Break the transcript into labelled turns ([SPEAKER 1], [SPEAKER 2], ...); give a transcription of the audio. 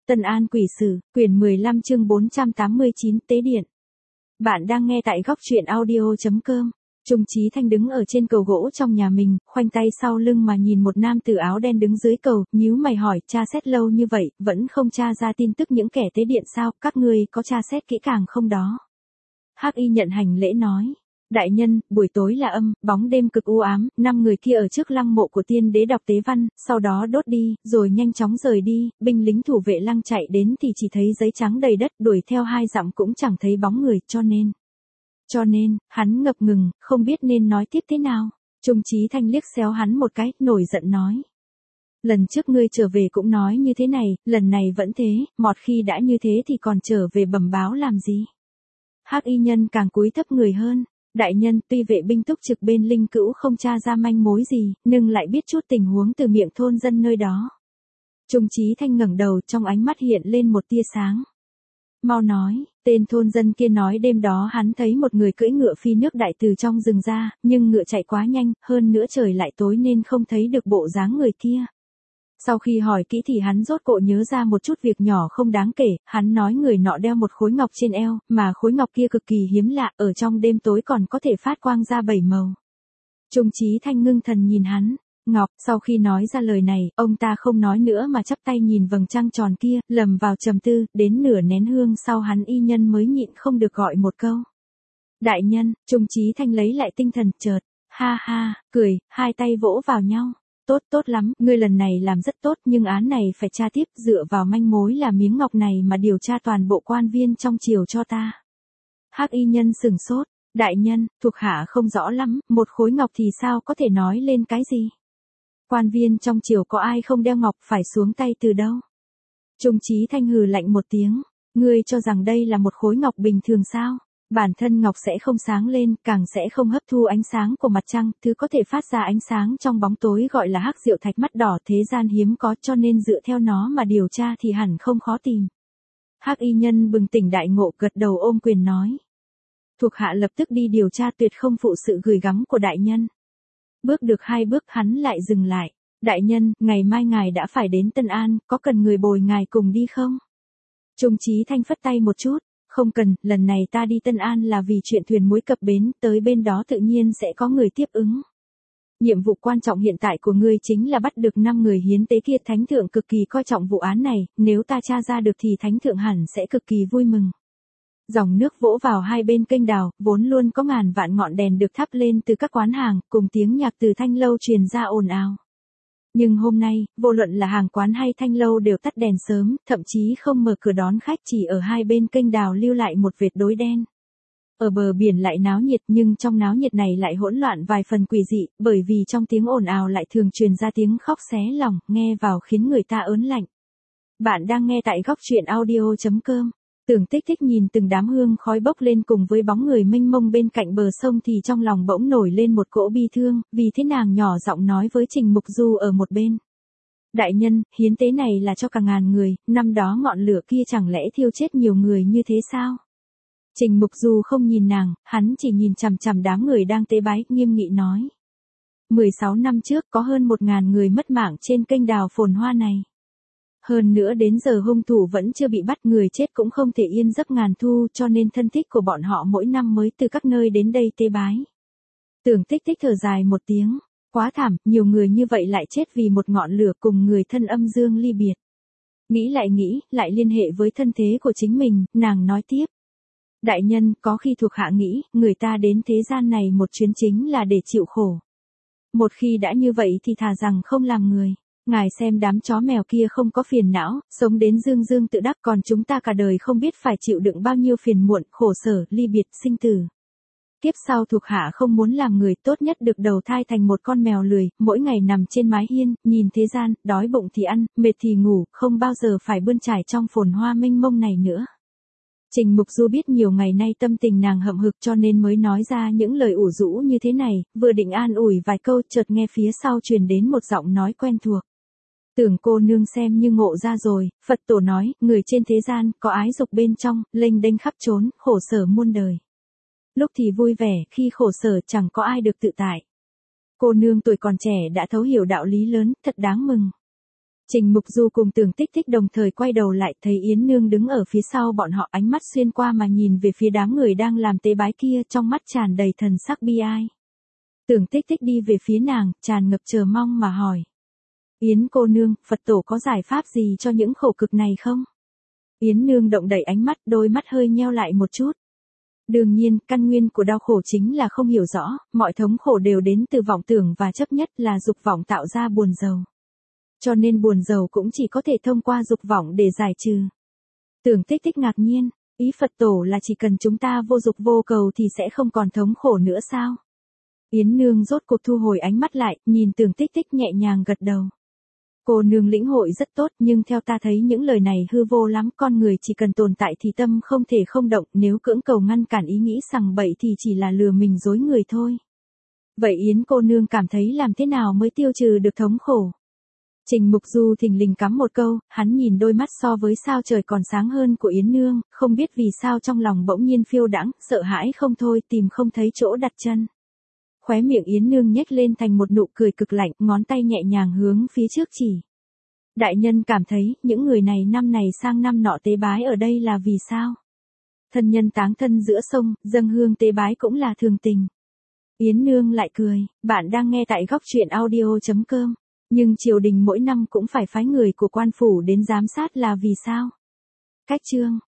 [SPEAKER 1] Tân An Quỷ Sử, quyển 15 chương 489 Tế Điện. Bạn đang nghe tại góc truyện audio.com. Trung Chí Thanh đứng ở trên cầu gỗ trong nhà mình, khoanh tay sau lưng mà nhìn một nam tử áo đen đứng dưới cầu, nhíu mày hỏi, tra xét lâu như vậy, vẫn không tra ra tin tức những kẻ tế điện sao, các ngươi có tra xét kỹ càng không đó? Hắc Y nhận hành lễ nói. Đại nhân, buổi tối là âm, bóng đêm cực u ám, 5 người kia ở trước lăng mộ của tiên đế đọc tế văn, sau đó đốt đi, rồi nhanh chóng rời đi, binh lính thủ vệ lăng chạy đến thì chỉ thấy giấy trắng đầy đất, đuổi theo 2 dặm cũng chẳng thấy bóng người, cho nên, hắn ngập ngừng, không biết nên nói tiếp thế nào. Trung Chí Thanh liếc xéo hắn một cái, nổi giận nói. Lần trước ngươi trở về cũng nói như thế này, lần này vẫn thế, mọt khi đã như thế thì còn trở về bẩm báo làm gì? Hắc Y nhân càng cúi thấp người hơn. Đại nhân, tuy vệ binh túc trực bên Linh Cữu không tra ra manh mối gì, nhưng lại biết chút tình huống từ miệng thôn dân nơi đó. Trung Chí Thanh ngẩng đầu, trong ánh mắt hiện lên một tia sáng. Mau nói, tên thôn dân kia nói đêm đó hắn thấy một người cưỡi ngựa phi nước đại từ trong rừng ra, nhưng ngựa chạy quá nhanh, hơn nữa trời lại tối nên không thấy được bộ dáng người kia. Sau khi hỏi kỹ thì hắn rốt cộ nhớ ra một chút việc nhỏ không đáng kể, hắn nói người nọ đeo một khối ngọc trên eo, mà khối ngọc kia cực kỳ hiếm lạ, ở trong đêm tối còn có thể phát quang ra 7 màu. Trung Chí Thanh ngưng thần nhìn hắn, ngọc, sau khi nói ra lời này, ông ta không nói nữa mà chắp tay nhìn vầng trăng tròn kia, lầm vào trầm tư, đến nửa nén hương sau hắn y nhân mới nhịn không được gọi một câu. Đại nhân, Trung Chí Thanh lấy lại tinh thần, chợt, ha ha, cười, hai tay vỗ vào nhau. Tốt lắm, ngươi lần này làm rất tốt, nhưng án này phải tra tiếp, dựa vào manh mối là miếng ngọc này mà điều tra toàn bộ quan viên trong triều cho ta. Hắc Y nhân sửng sốt, đại nhân, thuộc hạ không rõ lắm, một khối ngọc thì sao có thể nói lên cái gì? Quan viên trong triều có ai không đeo ngọc, phải xuống tay từ đâu? Trung Chí Thanh hừ lạnh một tiếng, ngươi cho rằng đây là một khối ngọc bình thường sao? Bản thân ngọc sẽ không sáng lên, càng sẽ không hấp thu ánh sáng của mặt trăng, thứ có thể phát ra ánh sáng trong bóng tối gọi là hắc diệu thạch mắt đỏ, thế gian hiếm có, cho nên dựa theo nó mà điều tra thì hẳn không khó tìm. Hắc Y nhân bừng tỉnh đại ngộ, gật đầu ôm quyền nói. Thuộc hạ lập tức đi điều tra, tuyệt không phụ sự gửi gắm của đại nhân. Bước được 2 bước hắn lại dừng lại. Đại nhân, ngày mai ngài đã phải đến Tân An, có cần người bồi ngài cùng đi không? Trung Chí Thanh phất tay một chút. Không cần, lần này ta đi Tân An là vì chuyện thuyền muối cập bến, tới bên đó tự nhiên sẽ có người tiếp ứng. Nhiệm vụ quan trọng hiện tại của ngươi chính là bắt được 5 người hiến tế kia, thánh thượng cực kỳ coi trọng vụ án này, nếu ta tra ra được thì thánh thượng hẳn sẽ cực kỳ vui mừng. Dòng nước vỗ vào hai bên kênh đào, vốn luôn có ngàn vạn ngọn đèn được thắp lên từ các quán hàng, cùng tiếng nhạc từ thanh lâu truyền ra ồn ào. Nhưng hôm nay, vô luận là hàng quán hay thanh lâu đều tắt đèn sớm, thậm chí không mở cửa đón khách, chỉ ở hai bên kênh đào lưu lại một vệt đối đen. Ở bờ biển lại náo nhiệt, nhưng trong náo nhiệt này lại hỗn loạn vài phần quỷ dị, bởi vì trong tiếng ồn ào lại thường truyền ra tiếng khóc xé lòng, nghe vào khiến người ta ớn lạnh. Bạn đang nghe tại góc truyện audio.com. Tưởng Tích Tích nhìn từng đám hương khói bốc lên cùng với bóng người mênh mông bên cạnh bờ sông thì trong lòng bỗng nổi lên một cỗ bi thương, vì thế nàng nhỏ giọng nói với Trình Mục Du ở một bên. Đại nhân, hiến tế này là cho cả ngàn người, năm đó ngọn lửa kia chẳng lẽ thiêu chết nhiều người như thế sao? Trình Mục Du không nhìn nàng, hắn chỉ nhìn chằm chằm đám người đang tế bái, nghiêm nghị nói. 16 năm trước có hơn 1.000 người mất mạng trên kênh đào phồn hoa này. Hơn nữa đến giờ hung thủ vẫn chưa bị bắt, người chết cũng không thể yên giấc ngàn thu, cho nên thân thích của bọn họ mỗi năm mới từ các nơi đến đây tế bái. Tưởng Tích Tích thở dài một tiếng, quá thảm, nhiều người như vậy lại chết vì một ngọn lửa, cùng người thân âm dương ly biệt. Nghĩ, lại liên hệ với thân thế của chính mình, nàng nói tiếp. Đại nhân, có khi thuộc hạ nghĩ, người ta đến thế gian này một chuyến chính là để chịu khổ. Một khi đã như vậy thì thà rằng không làm người. Ngài xem đám chó mèo kia không có phiền não, sống đến dương dương tự đắc, còn chúng ta cả đời không biết phải chịu đựng bao nhiêu phiền muộn, khổ sở, ly biệt, sinh tử. Kiếp sau thuộc hạ không muốn làm người, tốt nhất được đầu thai thành một con mèo lười, mỗi ngày nằm trên mái hiên, nhìn thế gian, đói bụng thì ăn, mệt thì ngủ, không bao giờ phải bươn trải trong phồn hoa mênh mông này nữa. Trình Mục Du biết nhiều ngày nay tâm tình nàng hậm hực cho nên mới nói ra những lời ủ rũ như thế này, vừa định an ủi vài câu, chợt nghe phía sau truyền đến một giọng nói quen thuộc. Tưởng cô nương xem như ngộ ra rồi, Phật tổ nói, người trên thế gian, có ái dục bên trong, lênh đênh khắp trốn, khổ sở muôn đời. Lúc thì vui vẻ, khi khổ sở chẳng có ai được tự tại. Cô nương tuổi còn trẻ đã thấu hiểu đạo lý lớn, thật đáng mừng. Trình Mục Du cùng Tưởng Tích Tích đồng thời quay đầu lại, thấy Yến Nương đứng ở phía sau bọn họ, ánh mắt xuyên qua mà nhìn về phía đám người đang làm tế bái kia, trong mắt tràn đầy thần sắc bi ai. Tưởng Tích Tích đi về phía nàng, tràn ngập chờ mong mà hỏi. Yến cô nương, Phật tổ có giải pháp gì cho những khổ cực này không? Yến Nương động đậy ánh mắt, đôi mắt hơi nheo lại một chút. Đương nhiên, căn nguyên của đau khổ chính là không hiểu rõ, mọi thống khổ đều đến từ vọng tưởng và chấp nhất là dục vọng tạo ra buồn rầu. Cho nên buồn rầu cũng chỉ có thể thông qua dục vọng để giải trừ. Tưởng Tích Tích ngạc nhiên, ý Phật tổ là chỉ cần chúng ta vô dục vô cầu thì sẽ không còn thống khổ nữa sao? Yến Nương rốt cuộc thu hồi ánh mắt lại, nhìn Tưởng Tích Tích nhẹ nhàng gật đầu. Cô nương lĩnh hội rất tốt, nhưng theo ta thấy những lời này hư vô lắm, con người chỉ cần tồn tại thì tâm không thể không động, nếu cưỡng cầu ngăn cản ý nghĩ sằng bậy thì chỉ là lừa mình dối người thôi. Vậy Yến cô nương cảm thấy làm thế nào mới tiêu trừ được thống khổ? Trình Mục Du thình lình cắm một câu, hắn nhìn đôi mắt so với sao trời còn sáng hơn của Yến Nương, không biết vì sao trong lòng bỗng nhiên phiêu đãng, sợ hãi không thôi, tìm không thấy chỗ đặt chân. Khóe miệng Yến Nương nhếch lên thành một nụ cười cực lạnh, ngón tay nhẹ nhàng hướng phía trước chỉ. Đại nhân cảm thấy, những người này năm này sang năm nọ tế bái ở đây là vì sao? Thân nhân táng thân giữa sông, dâng hương tế bái cũng là thường tình. Yến Nương lại cười, bạn đang nghe tại góc truyện audio.com. Nhưng triều đình mỗi năm cũng phải phái người của quan phủ đến giám sát là vì sao? Cách chương